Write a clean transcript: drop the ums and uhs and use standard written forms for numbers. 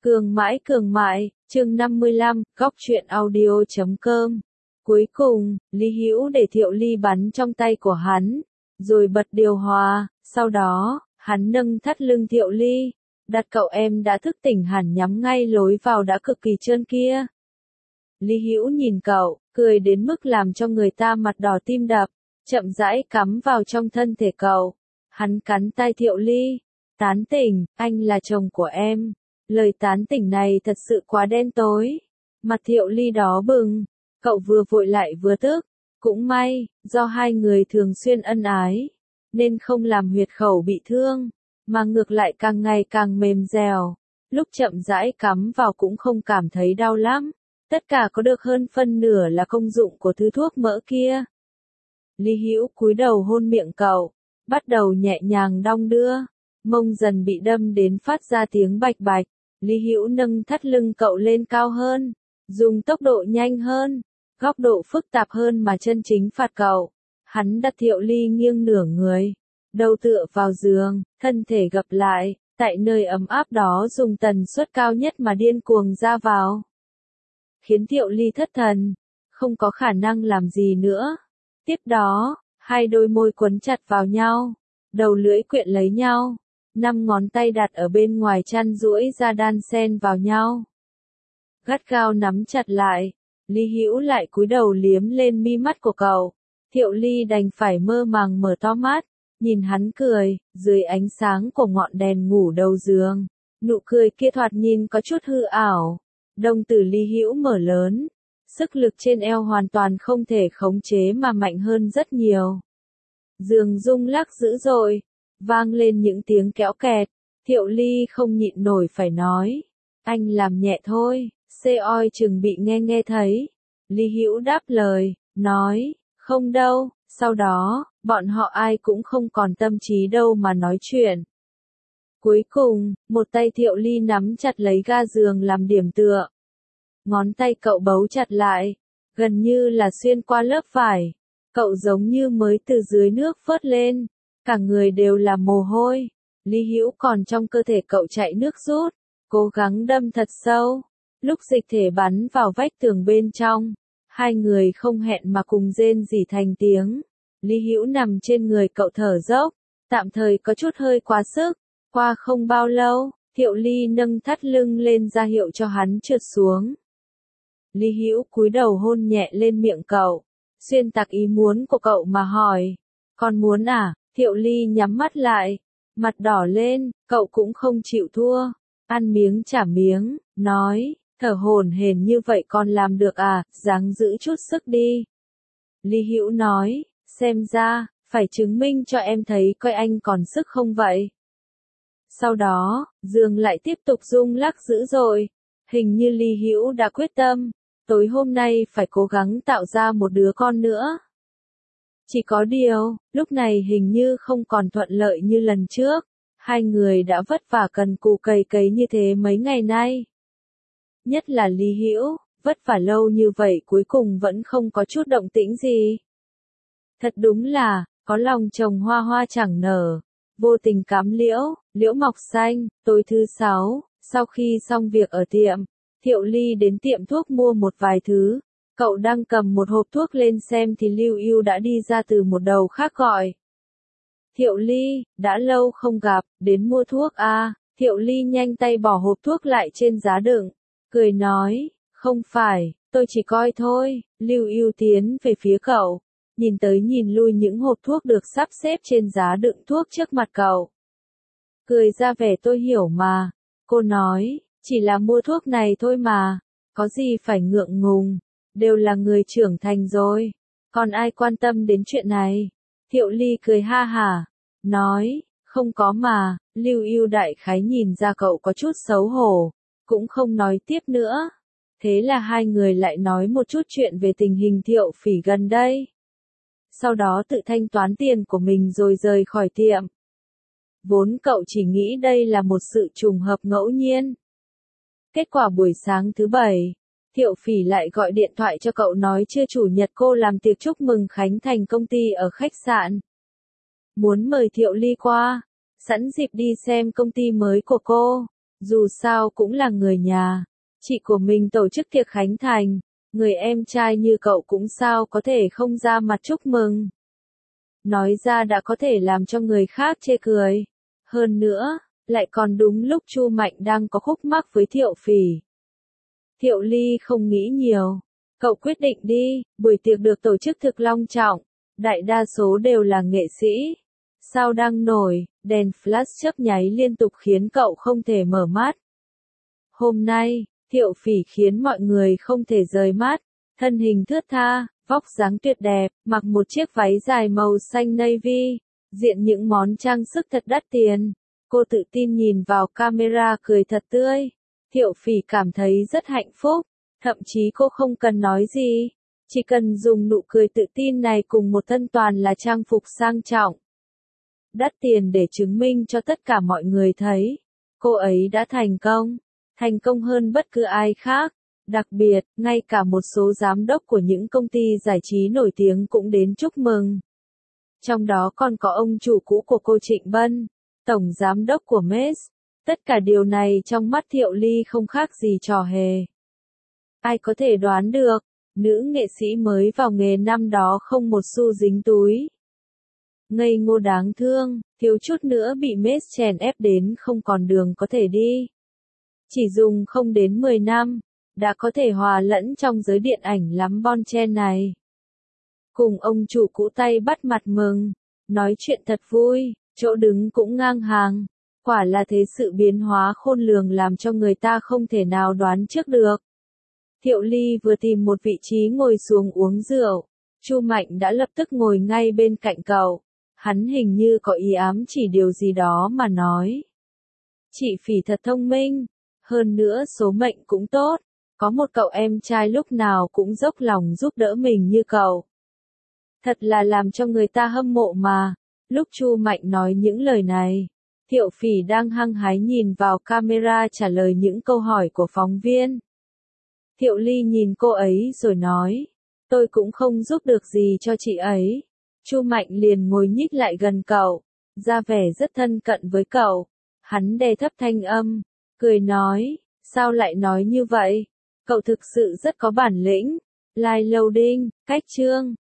Cường mại, chương 55, góc truyện audio.com. Cuối cùng, Lý Hữu để Thiệu Ly bắn trong tay của hắn, rồi bật điều hòa, sau đó, hắn nâng thắt lưng Thiệu Ly, đặt cậu em đã thức tỉnh hẳn nhắm ngay lối vào đã cực kỳ trơn kia. Lý Hữu nhìn cậu, cười đến mức làm cho người ta mặt đỏ tim đập, chậm rãi cắm vào trong thân thể cậu. Hắn cắn tai Thiệu Ly, tán tỉnh, anh là chồng của em. Lời tán tỉnh này thật sự quá đen tối. Mặt Thiệu Ly đỏ bừng, cậu vừa vội lại vừa tức. Cũng may, do hai người thường xuyên ân ái, nên không làm huyệt khẩu bị thương, mà ngược lại càng ngày càng mềm dẻo. Lúc chậm rãi cắm vào cũng không cảm thấy đau lắm. Tất cả có được hơn phân nửa là công dụng của thứ thuốc mỡ kia. Lý Hữu cúi đầu hôn miệng cậu, bắt đầu nhẹ nhàng đong đưa, mông dần bị đâm đến phát ra tiếng bạch bạch. Lý Hữu nâng thắt lưng cậu lên cao hơn, dùng tốc độ nhanh hơn, góc độ phức tạp hơn mà chân chính phạt cậu. Hắn đặt Thiệu Ly nghiêng nửa người, đầu tựa vào giường, thân thể gập lại, tại nơi ấm áp đó dùng tần suất cao nhất mà điên cuồng ra vào. Khiến Thiệu Ly thất thần, không có khả năng làm gì nữa. Tiếp đó, hai đôi môi quấn chặt vào nhau, đầu lưỡi quyện lấy nhau, 5 ngón tay đặt ở bên ngoài chăn duỗi ra đan xen vào nhau. Gắt gao nắm chặt lại, Lý Hữu lại cúi đầu liếm lên mi mắt của cậu. Thiệu Ly đành phải mơ màng mở to mắt, nhìn hắn cười, dưới ánh sáng của ngọn đèn ngủ đầu giường. Nụ cười kia thoạt nhìn có chút hư ảo. Đồng tử Lý Hữu mở lớn, sức lực trên eo hoàn toàn không thể khống chế mà mạnh hơn rất nhiều. Giường rung lắc dữ dội, vang lên những tiếng kéo kẹt. Thiệu Ly không nhịn nổi phải nói, anh làm nhẹ thôi, xê oi chừng bị nghe thấy. Lý Hữu đáp lời, nói, không đâu. Sau đó, bọn họ ai cũng không còn tâm trí đâu mà nói chuyện. Cuối cùng, một tay Thiệu Ly nắm chặt lấy ga giường làm điểm tựa. Ngón tay cậu bấu chặt lại, gần như là xuyên qua lớp vải. Cậu giống như mới từ dưới nước vớt lên, cả người đều là mồ hôi. Lý Hữu còn trong cơ thể cậu chạy nước rút, cố gắng đâm thật sâu. Lúc dịch thể bắn vào vách tường bên trong, hai người không hẹn mà cùng rên rỉ thành tiếng. Lý Hữu nằm trên người cậu thở dốc, tạm thời có chút hơi quá sức. Qua không bao lâu, Thiệu Ly nâng thắt lưng lên ra hiệu cho hắn trượt xuống. Lý Hữu cúi đầu hôn nhẹ lên miệng cậu, xuyên tạc ý muốn của cậu mà hỏi, con muốn à? Thiệu Ly nhắm mắt lại, mặt đỏ lên, cậu cũng không chịu thua, ăn miếng trả miếng, nói, thở hổn hển như vậy con làm được à, ráng giữ chút sức đi. Lý Hữu nói, xem ra, phải chứng minh cho em thấy coi anh còn sức không vậy. Sau đó, giường lại tiếp tục rung lắc dữ dội, hình như Lý Hữu đã quyết tâm, tối hôm nay phải cố gắng tạo ra một đứa con nữa. Chỉ có điều, lúc này hình như không còn thuận lợi như lần trước, hai người đã vất vả cần cù cày cấy như thế mấy ngày nay. Nhất là Lý Hữu, vất vả lâu như vậy cuối cùng vẫn không có chút động tĩnh gì. Thật đúng là, có lòng trồng hoa hoa chẳng nở, vô tình cắm liễu, liễu mọc xanh. Tối thứ 6, sau khi xong việc ở tiệm, Thiệu Ly đến tiệm thuốc mua một vài thứ. Cậu đang cầm một hộp thuốc lên xem thì Lưu Yêu đã đi ra từ một đầu khác gọi. Thiệu Ly, đã lâu không gặp, đến mua thuốc à? Thiệu Ly nhanh tay bỏ hộp thuốc lại trên giá đựng, cười nói, không phải, tôi chỉ coi thôi. Lưu Yêu tiến về phía cậu, nhìn tới nhìn lui những hộp thuốc được sắp xếp trên giá đựng thuốc trước mặt cậu. Cười ra vẻ tôi hiểu mà. Cô nói, chỉ là mua thuốc này thôi mà, có gì phải ngượng ngùng, đều là người trưởng thành rồi, còn ai quan tâm đến chuyện này. Thiệu Ly cười ha hả, nói, không có mà. Lưu Yêu đại khái nhìn ra cậu có chút xấu hổ, cũng không nói tiếp nữa. Thế là hai người lại nói một chút chuyện về tình hình Thiệu Phỉ gần đây. Sau đó tự thanh toán tiền của mình rồi rời khỏi tiệm. Vốn cậu chỉ nghĩ đây là một sự trùng hợp ngẫu nhiên. Kết quả buổi sáng thứ 7, Thiệu Phỉ lại gọi điện thoại cho cậu nói trưa chủ nhật cô làm tiệc chúc mừng khánh thành công ty ở khách sạn. Muốn mời Thiệu Ly qua, sẵn dịp đi xem công ty mới của cô. Dù sao cũng là người nhà. Chị của mình tổ chức tiệc khánh thành, người em trai như cậu cũng sao có thể không ra mặt chúc mừng. Nói ra đã có thể làm cho người khác chê cười. Hơn nữa, lại còn đúng lúc Chu Mạnh đang có khúc mắc với Thiệu Phỉ. Thiệu Ly không nghĩ nhiều. Cậu quyết định đi, buổi tiệc được tổ chức thực long trọng. Đại đa số đều là nghệ sĩ. Sao đang nổi, đèn flash chớp nháy liên tục khiến cậu không thể mở mắt. Hôm nay, Thiệu Phỉ khiến mọi người không thể rời mắt. Thân hình thướt tha, vóc dáng tuyệt đẹp, mặc một chiếc váy dài màu xanh navy, diện những món trang sức thật đắt tiền. Cô tự tin nhìn vào camera cười thật tươi. Thiệu Phỉ cảm thấy rất hạnh phúc, thậm chí cô không cần nói gì, chỉ cần dùng nụ cười tự tin này cùng một thân toàn là trang phục sang trọng. Đắt tiền để chứng minh cho tất cả mọi người thấy, cô ấy đã thành công hơn bất cứ ai khác. Đặc biệt, ngay cả một số giám đốc của những công ty giải trí nổi tiếng cũng đến chúc mừng. Trong đó còn có ông chủ cũ của cô Trịnh Bân, tổng giám đốc của Mess. Tất cả điều này trong mắt Thiệu Ly không khác gì trò hề. Ai có thể đoán được, nữ nghệ sĩ mới vào nghề năm đó không một xu dính túi. Ngây ngô đáng thương, thiếu chút nữa bị Mess chèn ép đến không còn đường có thể đi. Chỉ dùng không đến 10 năm, đã có thể hòa lẫn trong giới điện ảnh lắm bon chen này. Cùng ông chủ cũ tay bắt mặt mừng, nói chuyện thật vui, chỗ đứng cũng ngang hàng. Quả là thế, sự biến hóa khôn lường làm cho người ta không thể nào đoán trước được. Thiệu Ly vừa tìm một vị trí ngồi xuống uống rượu, Chu Mạnh đã lập tức ngồi ngay bên cạnh cậu. Hắn hình như có ý ám chỉ điều gì đó mà nói. Chị Phỉ thật thông minh, hơn nữa số mệnh cũng tốt, có một cậu em trai lúc nào cũng dốc lòng giúp đỡ mình như cậu. Thật là làm cho người ta hâm mộ mà. Lúc Chu Mạnh nói những lời này, Thiệu Phỉ đang hăng hái nhìn vào camera trả lời những câu hỏi của phóng viên. Thiệu Ly nhìn cô ấy rồi nói, tôi cũng không giúp được gì cho chị ấy. Chu Mạnh liền ngồi nhích lại gần cậu, ra vẻ rất thân cận với cậu. Hắn đè thấp thanh âm, cười nói, sao lại nói như vậy? Cậu thực sự rất có bản lĩnh. Live loading, cách chương.